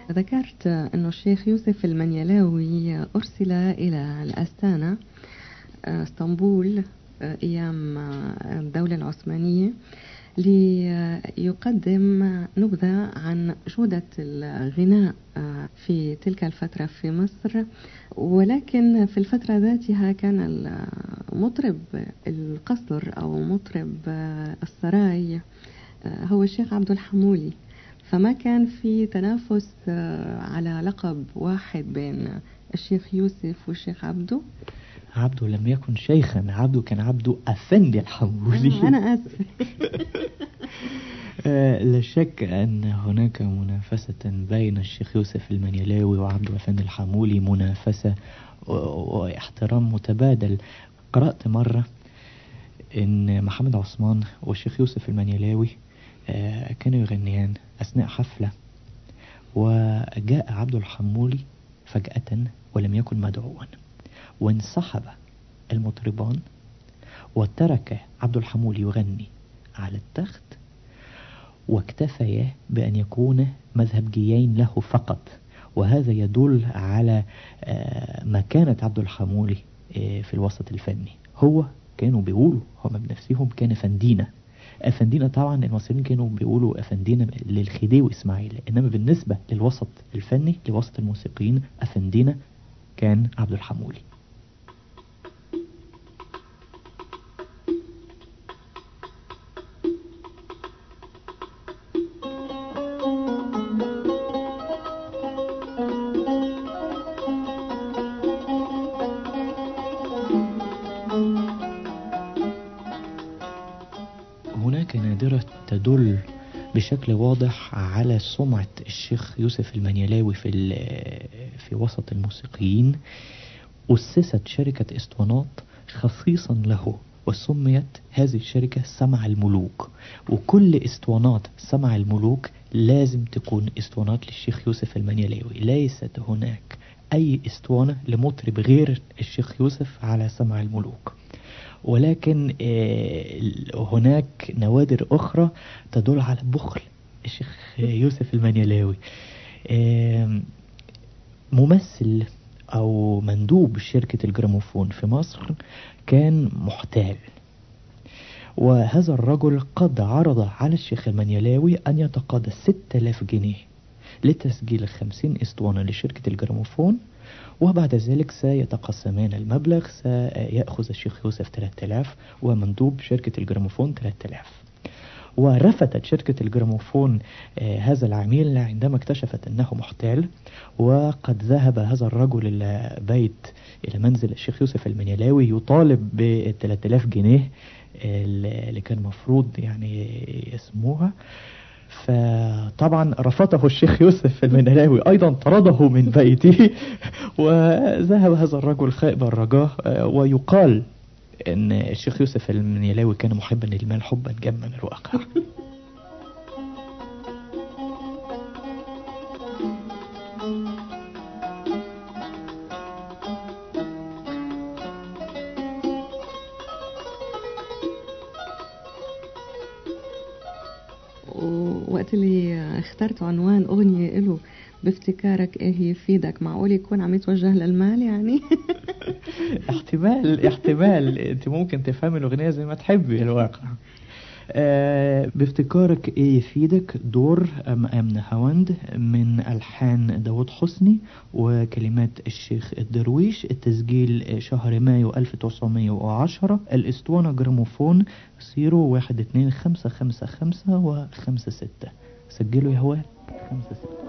ذكرت أنه الشيخ يوسف المنيلاوي أرسل إلى الأستانة اسطنبول أيام الدولة العثمانية ليقدم نبذة عن جودة الغناء في تلك الفترة في مصر. ولكن في الفترة ذاتها كان المطرب القصر أو مطرب السراي هو الشيخ عبد الحمولي، فما كان في تنافس على لقب واحد بين الشيخ يوسف والشيخ عبده. عبده لم يكن شيخا، عبده كان عبده أفندي الحمولي. أنا آسف. لا شك أن هناك منافسة بين الشيخ يوسف المنيلاوي وعبده أفندي الحمولي، منافسة واحترام متبادل. قرأت مرة أن محمد عثمان والشيخ يوسف المنيلاوي كانوا يغنيان أثناء حفلة، وجاء عبده الحمولي فجأة ولم يكن مدعوا، وانسحب المطربان وترك عبد الحمولي يغني على التخت، واكتفيا بأن يكون مذهبجيين له فقط. وهذا يدل على مكانة عبد الحمولي في الوسط الفني. هو كانوا بيقولوا هم بنفسهم كان أفندينا. أفندينا طبعا المصريين كانوا بيقولوا أفندينا للخديوي إسماعيل، إنما بالنسبة للوسط الفني لوسط الموسيقيين أفندينا كان عبد الحمولي. هناك نادرة تدل بشكل واضح على سمعة الشيخ يوسف المنيلاوي في وسط الموسيقيين. أسست شركة اسطوانات خصيصا له، وسميت هذه الشركة سمع الملوك، وكل اسطوانات سمع الملوك لازم تكون اسطوانات للشيخ يوسف المنيلاوي. ليست هناك أي اسطوانة لمطرب غير الشيخ يوسف على سمع الملوك. ولكن هناك نوادر أخرى تدل على بخل الشيخ يوسف المنيلاوي. ممثل أو مندوب شركة الجراموفون في مصر كان محتال، وهذا الرجل قد عرض على الشيخ المنيلاوي أن يتقاضى 6000 جنيه لتسجيل 50 اسطوانة لشركة الجراموفون، وبعد ذلك سيتقسمان المبلغ، سيأخذ الشيخ يوسف 3000 ومندوب شركة الجراموفون 3000. ورفضت شركة الجراموفون هذا العميل عندما اكتشفت أنه محتال، وقد ذهب هذا الرجل إلى إلى منزل الشيخ يوسف المنيلاوي يطالب ب 3000 جنيه اللي كان مفروض يعني يسموها. فطبعا رفضه الشيخ يوسف المنيلاوي، أيضا طرده من بيته، وذهب هذا الرجل خائب الرجاء. ويقال أن الشيخ يوسف المنيلاوي كان محبا للمال حبا جما الواقع. وقت اللي اخترت عنوان أغنية له بافتكارك ايه يفيدك، معقول يكون عم يتوجه للمال يعني؟ احتمال انت ممكن تفهم الأغنية زي ما تحبي الواقع. بافتكارك ايه يفيدك دور أمنة هوند من ألحان داود حسني وكلمات الشيخ الدرويش. التسجيل شهر مايو 1910. الاسطوانة جراموفون 01255 و56. سجلوا يا هوال 56.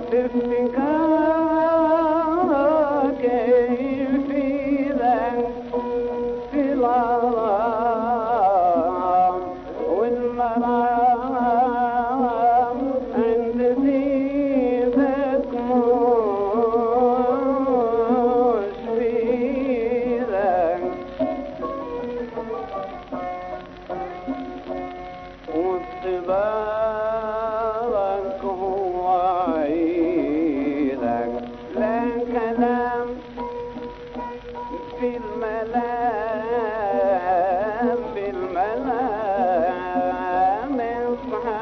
في افتكارك يفيدك في الغرام والمرام عند سيدك مش فيدك واختبارك هو عيدك لا كلام في الملام بالملام اصحى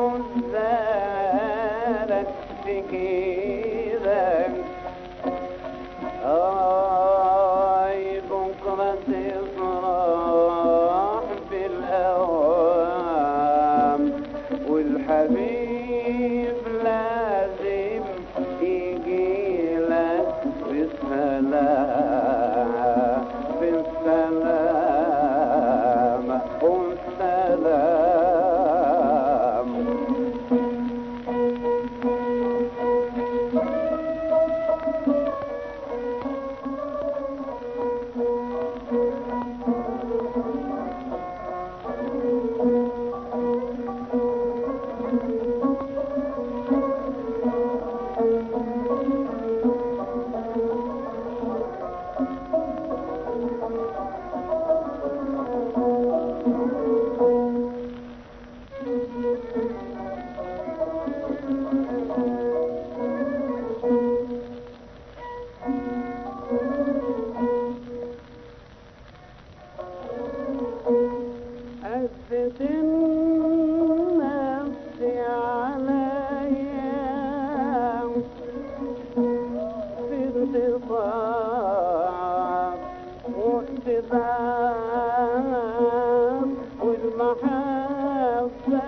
عزالك في كيدك بكرة تفرح بالأوام والحبيب لازم يجيلك بالسلام بالسلام والسلام عزت النفس عليا في انتصار واقتدار والمحبة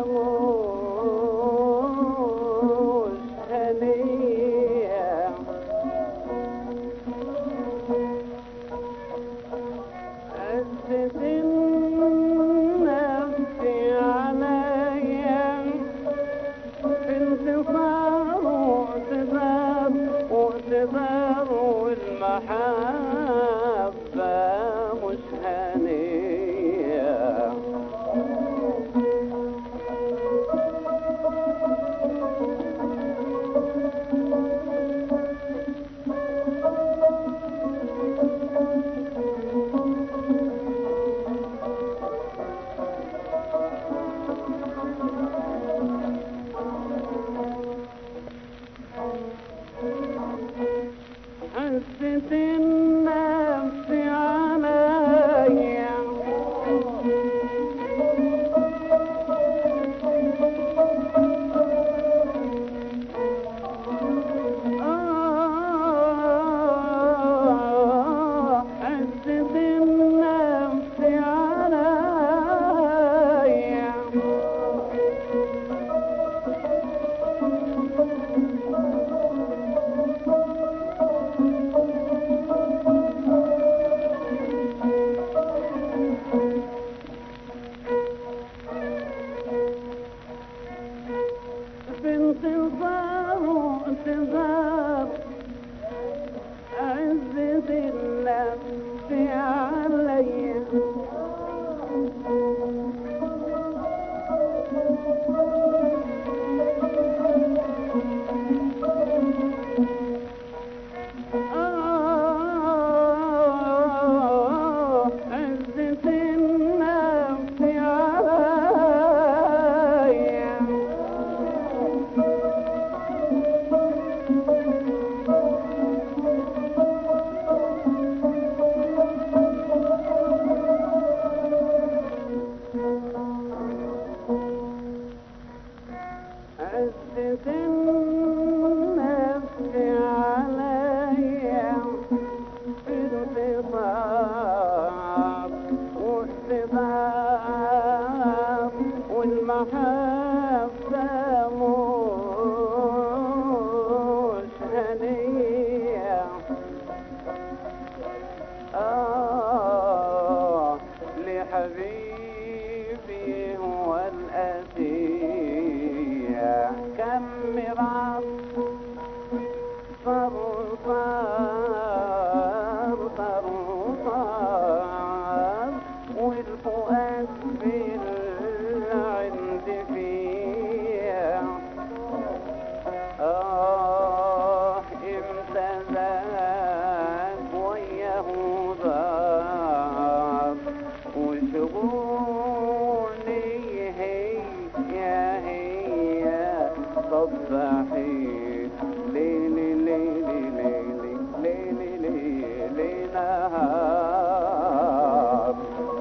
مش هنية عزت النفس عليا في انتصار واقتدار واقتدار والمحبة مش هنية عزت النفس عليا عزت النفس عليا في انتصار واقتدار عزت النفس عليا عزت النفس عليا عزت النفس عليا في انتصار واقتدار والمحبة مش هنية لحبيبي هو الأسير كم مرار صباحي ليلي ليلي ليلي ليلي ليلي نهار.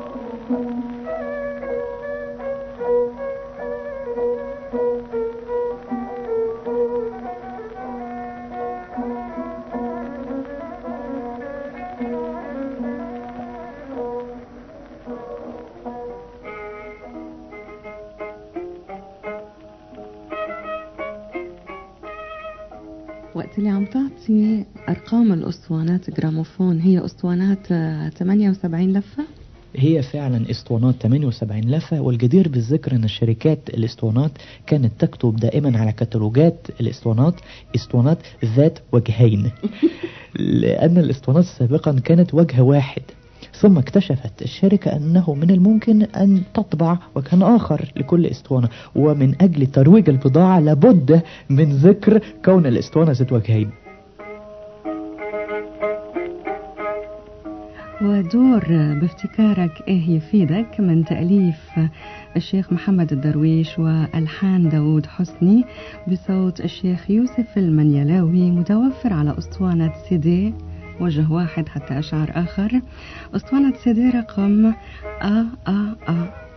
وقت اللي عم تعطي أرقام الأسطوانات جراموفون، هي أسطوانات 78 لفة؟ هي فعلا اسطوانات 78 لفة، والجدير بالذكر ان شركات الاسطوانات كانت تكتب دائما على كتالوجات الاسطوانات اسطوانات ذات وجهين لان الاسطوانات سابقا كانت وجه واحد، ثم اكتشفت الشركة أنه من الممكن أن تطبع وجها آخر لكل اسطوانة، ومن أجل ترويج البضاعة لابد من ذكر كون الاسطوانة ذات وجهين. ودور بافتكارك إيه يفيدك من تأليف الشيخ محمد الدرويش وألحان داود حسني بصوت الشيخ يوسف المنيلاوي، متوفر على أسطوانة CD وجه واحد حتى أشعار آخر. أسطوانة CD رقم AAA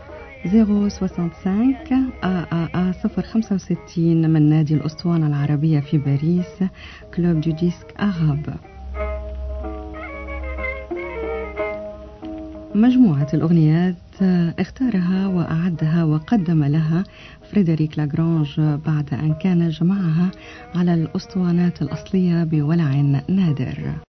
065 AAA 065 من نادي الأسطوانة العربية في باريس، كلوب دو ديسك أغاب. مجموعة الأغنيات اختارها وأعدها وقدم لها فريدريك لاغرانج بعد أن كان جمعها على الأسطوانات الأصلية بولع نادر.